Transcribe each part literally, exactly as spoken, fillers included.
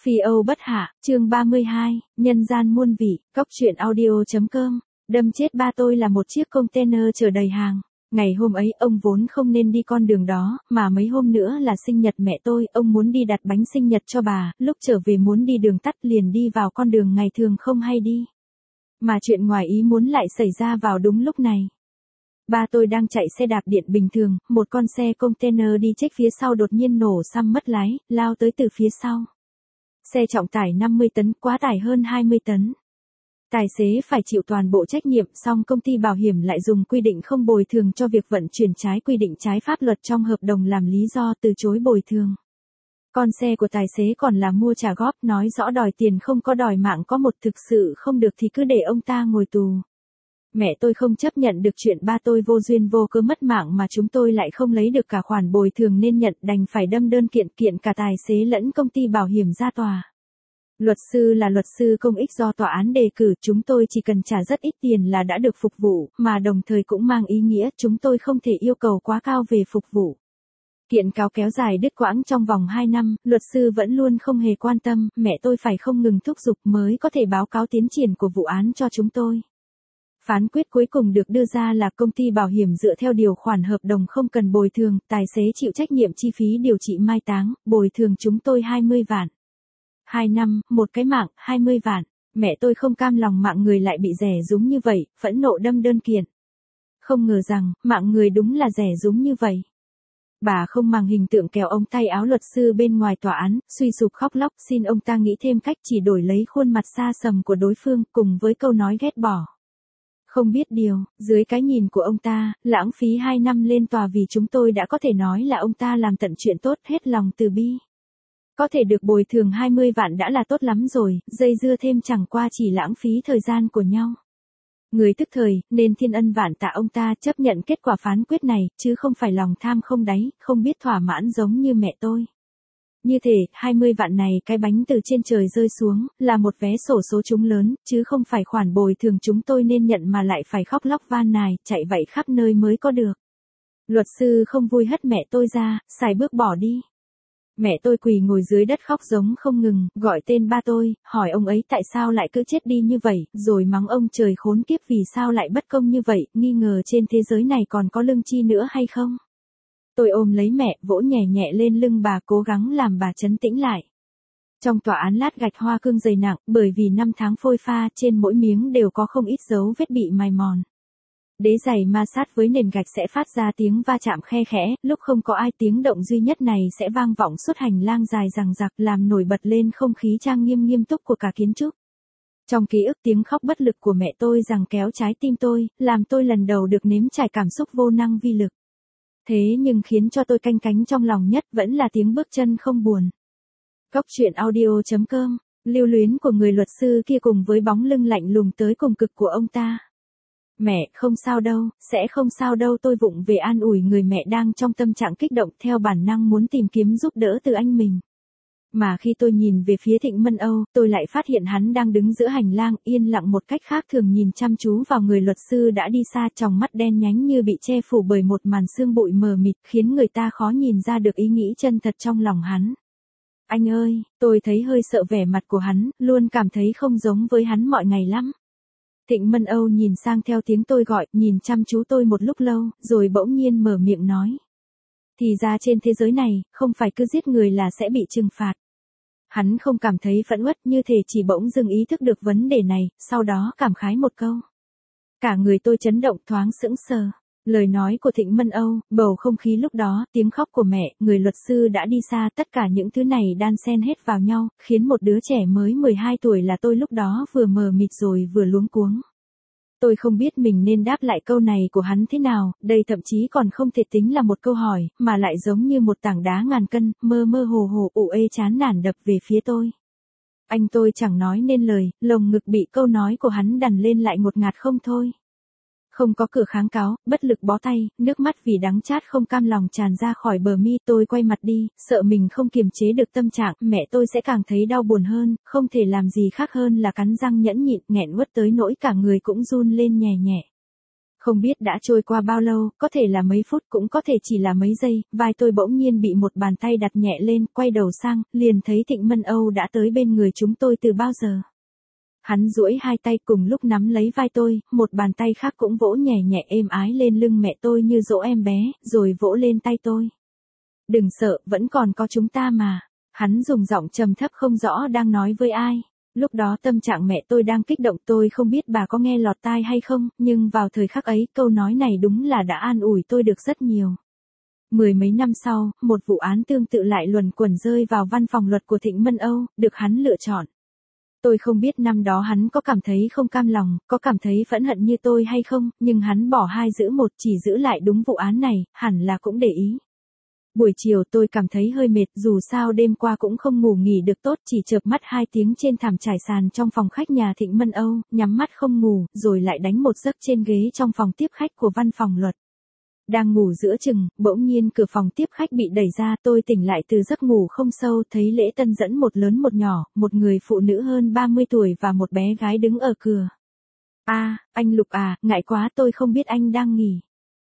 Phi Âu bất hạ, chương ba mươi hai, nhân gian muôn vị, cóc truyện audio.com, đâm chết ba tôi là một chiếc container chở đầy hàng. Ngày hôm ấy ông vốn không nên đi con đường đó, mà mấy hôm nữa là sinh nhật mẹ tôi, ông muốn đi đặt bánh sinh nhật cho bà, lúc trở về muốn đi đường tắt liền đi vào con đường ngày thường không hay đi. Mà chuyện ngoài ý muốn lại xảy ra vào đúng lúc này. Ba tôi đang chạy xe đạp điện bình thường, một con xe container đi chếch phía sau đột nhiên nổ xăm mất lái, lao tới từ phía sau. Xe trọng tải năm mươi tấn, quá tải hơn hai mươi tấn. Tài xế phải chịu toàn bộ trách nhiệm, song công ty bảo hiểm lại dùng quy định không bồi thường cho việc vận chuyển trái quy định trái pháp luật trong hợp đồng làm lý do từ chối bồi thường. Con xe của tài xế còn là mua trả góp, nói rõ đòi tiền không có đòi mạng, có một thực sự không được thì cứ để ông ta ngồi tù. Mẹ tôi không chấp nhận được chuyện ba tôi vô duyên vô cớ mất mạng mà chúng tôi lại không lấy được cả khoản bồi thường nên nhận, đành phải đâm đơn kiện kiện cả tài xế lẫn công ty bảo hiểm ra tòa. Luật sư là luật sư công ích do tòa án đề cử, chúng tôi chỉ cần trả rất ít tiền là đã được phục vụ, mà đồng thời cũng mang ý nghĩa chúng tôi không thể yêu cầu quá cao về phục vụ. Kiện cáo kéo dài đứt quãng trong vòng hai năm, luật sư vẫn luôn không hề quan tâm, mẹ tôi phải không ngừng thúc giục mới có thể báo cáo tiến triển của vụ án cho chúng tôi. Phán quyết cuối cùng được đưa ra là công ty bảo hiểm dựa theo điều khoản hợp đồng không cần bồi thường, tài xế chịu trách nhiệm chi phí điều trị mai táng, bồi thường chúng tôi hai mươi vạn. Hai năm, một cái mạng, hai mươi vạn. Mẹ tôi không cam lòng mạng người lại bị rẻ rúng như vậy, phẫn nộ đâm đơn kiện. Không ngờ rằng, mạng người đúng là rẻ rúng như vậy. Bà không màng hình tượng kéo ông tay áo luật sư bên ngoài tòa án, suy sụp khóc lóc xin ông ta nghĩ thêm cách, chỉ đổi lấy khuôn mặt xa sầm của đối phương cùng với câu nói ghét bỏ. Không biết điều, dưới cái nhìn của ông ta, lãng phí hai năm lên tòa vì chúng tôi đã có thể nói là ông ta làm tận chuyện tốt, hết lòng từ bi. Có thể được bồi thường hai mươi vạn đã là tốt lắm rồi, dây dưa thêm chẳng qua chỉ lãng phí thời gian của nhau. Người tức thời, nên thiên ân vạn tạ ông ta chấp nhận kết quả phán quyết này, chứ không phải lòng tham không đáy, không biết thỏa mãn giống như mẹ tôi. Như thể, hai mươi vạn này cái bánh từ trên trời rơi xuống, là một vé xổ số trúng lớn, chứ không phải khoản bồi thường chúng tôi nên nhận mà lại phải khóc lóc van nài, chạy vậy khắp nơi mới có được. Luật sư không vui hất mẹ tôi ra, xài bước bỏ đi. Mẹ tôi quỳ ngồi dưới đất khóc giống không ngừng, gọi tên ba tôi, hỏi ông ấy tại sao lại cứ chết đi như vậy, rồi mắng ông trời khốn kiếp vì sao lại bất công như vậy, nghi ngờ trên thế giới này còn có lương chi nữa hay không. Tôi ôm lấy mẹ, vỗ nhẹ nhẹ lên lưng bà, cố gắng làm bà trấn tĩnh lại. Trong tòa án lát gạch hoa cương dày nặng, bởi vì năm tháng phôi pha, trên mỗi miếng đều có không ít dấu vết bị mài mòn. Đế giày ma sát với nền gạch sẽ phát ra tiếng va chạm khe khẽ, lúc không có ai tiếng động duy nhất này sẽ vang vọng suốt hành lang dài dằng dặc, làm nổi bật lên không khí trang nghiêm nghiêm túc của cả kiến trúc. Trong ký ức tiếng khóc bất lực của mẹ tôi giằng kéo trái tim tôi, làm tôi lần đầu được nếm trải cảm xúc vô năng vi lực. Thế nhưng khiến cho tôi canh cánh trong lòng nhất vẫn là tiếng bước chân không buồn. Cóc truyện audio.com, lưu luyến của người luật sư kia cùng với bóng lưng lạnh lùng tới cùng cực của ông ta. Mẹ, không sao đâu, sẽ không sao đâu, tôi vụng về an ủi người mẹ đang trong tâm trạng kích động theo bản năng muốn tìm kiếm giúp đỡ từ anh mình. Mà khi tôi nhìn về phía Thịnh Mân Âu, tôi lại phát hiện hắn đang đứng giữa hành lang, yên lặng một cách khác thường nhìn chăm chú vào người luật sư đã đi xa, tròng mắt đen nhánh như bị che phủ bởi một màn sương bụi mờ mịt, khiến người ta khó nhìn ra được ý nghĩ chân thật trong lòng hắn. Anh ơi, tôi thấy hơi sợ vẻ mặt của hắn, luôn cảm thấy không giống với hắn mọi ngày lắm. Thịnh Mân Âu nhìn sang theo tiếng tôi gọi, nhìn chăm chú tôi một lúc lâu, rồi bỗng nhiên mở miệng nói. Thì ra trên thế giới này, không phải cứ giết người là sẽ bị trừng phạt. Hắn không cảm thấy phẫn uất, như thể chỉ bỗng dưng ý thức được vấn đề này, sau đó cảm khái một câu. Cả người tôi chấn động, thoáng sững sờ. Lời nói của Thịnh Mân Âu, bầu không khí lúc đó, tiếng khóc của mẹ, người luật sư đã đi xa, tất cả những thứ này đan xen hết vào nhau, khiến một đứa trẻ mới mười hai tuổi là tôi lúc đó vừa mờ mịt rồi vừa luống cuống. Tôi không biết mình nên đáp lại câu này của hắn thế nào, đây thậm chí còn không thể tính là một câu hỏi, mà lại giống như một tảng đá ngàn cân, mơ mơ hồ hồ ủ ê chán nản đập về phía tôi. Anh tôi chẳng nói nên lời, lồng ngực bị câu nói của hắn đằn lên lại ngột ngạt không thôi. Không có cửa kháng cáo, bất lực bó tay, nước mắt vì đắng chát không cam lòng tràn ra khỏi bờ mi, tôi quay mặt đi, sợ mình không kiềm chế được tâm trạng, mẹ tôi sẽ càng thấy đau buồn hơn, không thể làm gì khác hơn là cắn răng nhẫn nhịn, nghẹn uất tới nỗi cả người cũng run lên nhẹ nhẹ. Không biết đã trôi qua bao lâu, có thể là mấy phút cũng có thể chỉ là mấy giây, vai tôi bỗng nhiên bị một bàn tay đặt nhẹ lên, quay đầu sang, liền thấy Thịnh Mân Âu đã tới bên người chúng tôi từ bao giờ. Hắn duỗi hai tay cùng lúc nắm lấy vai tôi, một bàn tay khác cũng vỗ nhẹ nhẹ êm ái lên lưng mẹ tôi như dỗ em bé, rồi vỗ lên tay tôi. Đừng sợ, vẫn còn có chúng ta mà. Hắn dùng giọng trầm thấp không rõ đang nói với ai. Lúc đó tâm trạng mẹ tôi đang kích động, tôi không biết bà có nghe lọt tai hay không, nhưng vào thời khắc ấy câu nói này đúng là đã an ủi tôi được rất nhiều. Mười mấy năm sau, một vụ án tương tự lại luẩn quẩn rơi vào văn phòng luật của Thịnh Mân Âu, được hắn lựa chọn. Tôi không biết năm đó hắn có cảm thấy không cam lòng, có cảm thấy phẫn hận như tôi hay không, nhưng hắn bỏ hai giữ một chỉ giữ lại đúng vụ án này, hẳn là cũng để ý. Buổi chiều tôi cảm thấy hơi mệt, dù sao đêm qua cũng không ngủ nghỉ được tốt, chỉ chợp mắt hai tiếng trên thảm trải sàn trong phòng khách nhà Thịnh Mân Âu, nhắm mắt không ngủ, rồi lại đánh một giấc trên ghế trong phòng tiếp khách của văn phòng luật. Đang ngủ giữa chừng, bỗng nhiên cửa phòng tiếp khách bị đẩy ra, tôi tỉnh lại từ giấc ngủ không sâu, thấy Lễ Tân dẫn một lớn một nhỏ, một người phụ nữ hơn ba mươi tuổi và một bé gái đứng ở cửa. A, à, anh Lục à, ngại quá tôi không biết anh đang nghỉ.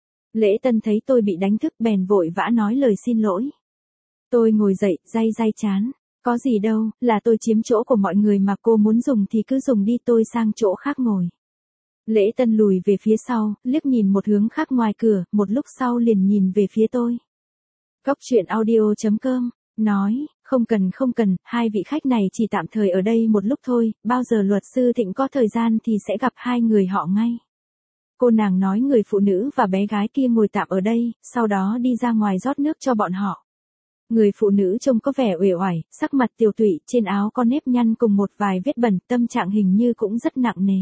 Lễ Tân thấy tôi bị đánh thức bèn vội vã nói lời xin lỗi. Tôi ngồi dậy, day day chán. Có gì đâu, là tôi chiếm chỗ của mọi người mà, cô muốn dùng thì cứ dùng đi, tôi sang chỗ khác ngồi. Lễ Tân lùi về phía sau, liếc nhìn một hướng khác ngoài cửa, một lúc sau liền nhìn về phía tôi. Cóc truyện audio chấm com, nói, không cần không cần, hai vị khách này chỉ tạm thời ở đây một lúc thôi, bao giờ luật sư Thịnh có thời gian thì sẽ gặp hai người họ ngay. Cô nàng nói người phụ nữ và bé gái kia ngồi tạm ở đây, sau đó đi ra ngoài rót nước cho bọn họ. Người phụ nữ trông có vẻ uể oải, sắc mặt tiều tụy, trên áo có nếp nhăn cùng một vài vết bẩn, tâm trạng hình như cũng rất nặng nề.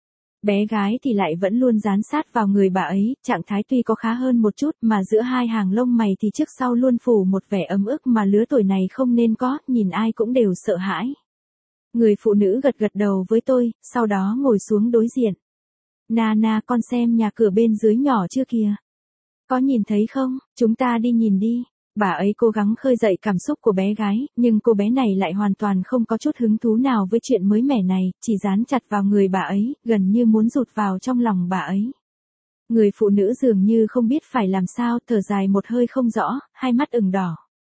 Bé gái thì lại vẫn luôn dán sát vào người bà ấy, trạng thái tuy có khá hơn một chút mà giữa hai hàng lông mày thì trước sau luôn phủ một vẻ ấm ức mà lứa tuổi này không nên có, nhìn ai cũng đều sợ hãi. Người phụ nữ gật gật đầu với tôi, sau đó ngồi xuống đối diện. Nana, con xem nhà cửa bên dưới nhỏ chưa kìa? Có nhìn thấy không? Chúng ta đi nhìn đi. Bà ấy cố gắng khơi dậy cảm xúc của bé gái, nhưng cô bé này lại hoàn toàn không có chút hứng thú nào với chuyện mới mẻ này, chỉ dán chặt vào người bà ấy, gần như muốn rụt vào trong lòng bà ấy. Người phụ nữ dường như không biết phải làm sao, thở dài một hơi không rõ, hai mắt ửng đỏ.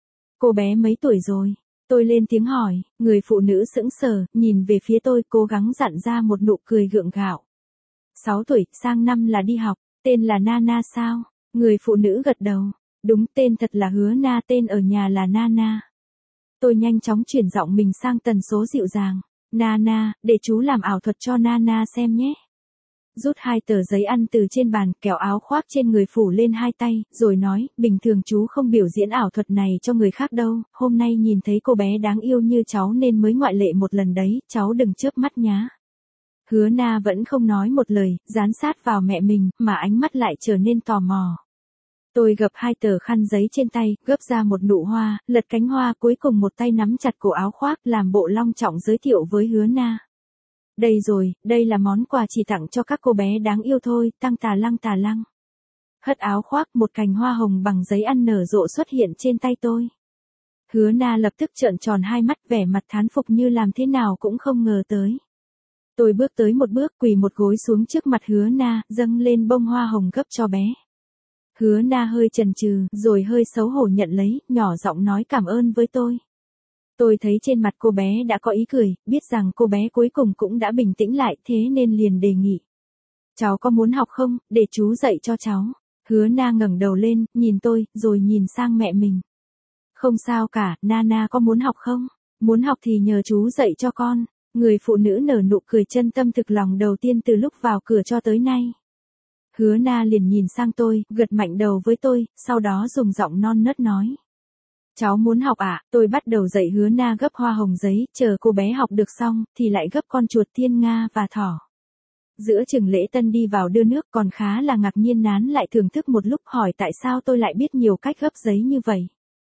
Cô bé mấy tuổi rồi? Tôi lên tiếng hỏi, người phụ nữ sững sờ, nhìn về phía tôi, cố gắng dặn ra một nụ cười gượng gạo. Sáu tuổi, sang năm là đi học, tên là Nana sao? Người phụ nữ gật đầu. Đúng, tên thật là Hứa Na, tên ở nhà là Nana. Tôi nhanh chóng chuyển giọng mình sang tần số dịu dàng. Nana, để chú làm ảo thuật cho Nana xem nhé. Rút hai tờ giấy ăn từ trên bàn, kéo áo khoác trên người phủ lên hai tay, rồi nói, bình thường chú không biểu diễn ảo thuật này cho người khác đâu, hôm nay nhìn thấy cô bé đáng yêu như cháu nên mới ngoại lệ một lần đấy, cháu đừng chớp mắt nhá. Hứa Na vẫn không nói một lời, dán sát vào mẹ mình, mà ánh mắt lại trở nên tò mò. Tôi gập hai tờ khăn giấy trên tay, gấp ra một nụ hoa, lật cánh hoa, cuối cùng một tay nắm chặt cổ áo khoác, làm bộ long trọng giới thiệu với Hứa Na. Đây rồi, đây là món quà chỉ tặng cho các cô bé đáng yêu thôi, tăng tà lăng tà lăng. Hất áo khoác, một cành hoa hồng bằng giấy ăn nở rộ xuất hiện trên tay tôi. Hứa Na lập tức trợn tròn hai mắt, vẻ mặt thán phục như làm thế nào cũng không ngờ tới. Tôi bước tới một bước, quỳ một gối xuống trước mặt Hứa Na, dâng lên bông hoa hồng gấp cho bé. Hứa Na hơi chần chừ, rồi hơi xấu hổ nhận lấy, nhỏ giọng nói cảm ơn với tôi. Tôi thấy trên mặt cô bé đã có ý cười, biết rằng cô bé cuối cùng cũng đã bình tĩnh lại, thế nên liền đề nghị. Cháu có muốn học không, để chú dạy cho cháu. Hứa Na ngẩng đầu lên, nhìn tôi, rồi nhìn sang mẹ mình. Không sao cả, Nana có muốn học không? Muốn học thì nhờ chú dạy cho con. Người phụ nữ nở nụ cười chân tâm thực lòng đầu tiên từ lúc vào cửa cho tới nay. Hứa Na liền nhìn sang tôi, gật mạnh đầu với tôi, sau đó dùng giọng non nớt nói. Cháu muốn học ạ, à? Tôi bắt đầu dạy Hứa Na gấp hoa hồng giấy, chờ cô bé học được xong, thì lại gấp con chuột thiên nga và thỏ. Giữa chừng Lễ Tân đi vào đưa nước, còn khá là ngạc nhiên nán lại thưởng thức một lúc, hỏi tại sao tôi lại biết nhiều cách gấp giấy như vậy.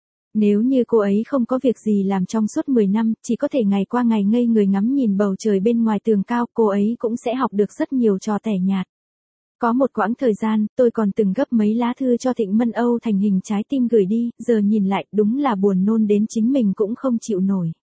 Nếu như cô ấy không có việc gì làm trong suốt mười năm, chỉ có thể ngày qua ngày ngây người ngắm nhìn bầu trời bên ngoài tường cao, cô ấy cũng sẽ học được rất nhiều trò tẻ nhạt. Có một quãng thời gian, tôi còn từng gấp mấy lá thư cho Thịnh Mân Âu thành hình trái tim gửi đi, giờ nhìn lại, đúng là buồn nôn đến chính mình cũng không chịu nổi.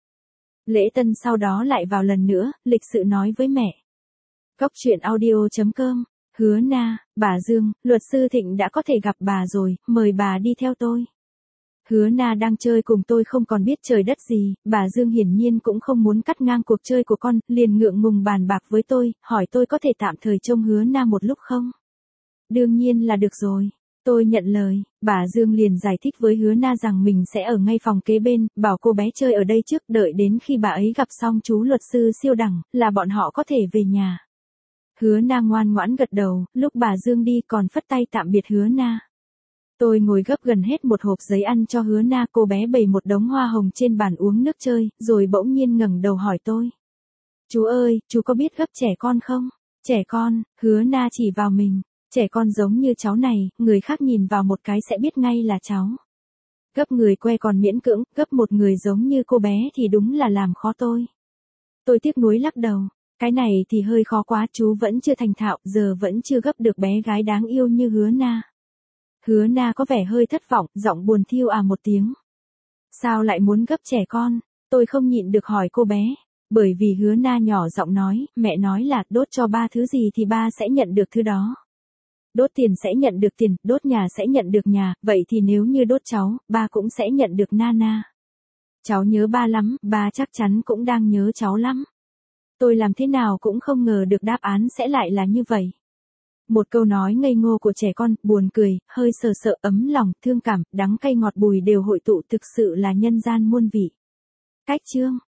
Lễ Tân sau đó lại vào lần nữa, lịch sự nói với mẹ. Cóc truyện audio chấm com Hứa Na, bà Dương, luật sư Thịnh đã có thể gặp bà rồi, mời bà đi theo tôi. Hứa Na đang chơi cùng tôi không còn biết trời đất gì, bà Dương hiển nhiên cũng không muốn cắt ngang cuộc chơi của con, liền ngượng ngùng bàn bạc với tôi, hỏi tôi có thể tạm thời trông Hứa Na một lúc không? Đương nhiên là được rồi. Tôi nhận lời, bà Dương liền giải thích với Hứa Na rằng mình sẽ ở ngay phòng kế bên, bảo cô bé chơi ở đây trước, đợi đến khi bà ấy gặp xong chú luật sư siêu đẳng, là bọn họ có thể về nhà. Hứa Na ngoan ngoãn gật đầu, lúc bà Dương đi còn phất tay tạm biệt Hứa Na. Tôi ngồi gấp gần hết một hộp giấy ăn cho Hứa Na, cô bé bày một đống hoa hồng trên bàn uống nước chơi, rồi bỗng nhiên ngẩng đầu hỏi tôi. Chú ơi, chú có biết gấp trẻ con không? Trẻ con, Hứa Na chỉ vào mình. Trẻ con giống như cháu này, người khác nhìn vào một cái sẽ biết ngay là cháu. Gấp người que còn miễn cưỡng, gấp một người giống như cô bé thì đúng là làm khó tôi. Tôi tiếc nuối lắc đầu. Cái này thì hơi khó quá, chú vẫn chưa thành thạo, giờ vẫn chưa gấp được bé gái đáng yêu như Hứa Na. Hứa Na có vẻ hơi thất vọng, giọng buồn thiu à một tiếng. Sao lại muốn gấp trẻ con? Tôi không nhịn được hỏi cô bé. Bởi vì Hứa Na nhỏ giọng nói, mẹ nói là đốt cho ba thứ gì thì ba sẽ nhận được thứ đó. Đốt tiền sẽ nhận được tiền, đốt nhà sẽ nhận được nhà, vậy thì nếu như đốt cháu, ba cũng sẽ nhận được Nana. Cháu nhớ ba lắm, ba chắc chắn cũng đang nhớ cháu lắm. Tôi làm thế nào cũng không ngờ được đáp án sẽ lại là như vậy. Một câu nói ngây ngô của trẻ con, buồn cười, hơi sờ sợ, ấm lòng, thương cảm, đắng cay ngọt bùi đều hội tụ, thực sự là nhân gian muôn vị. Cách chương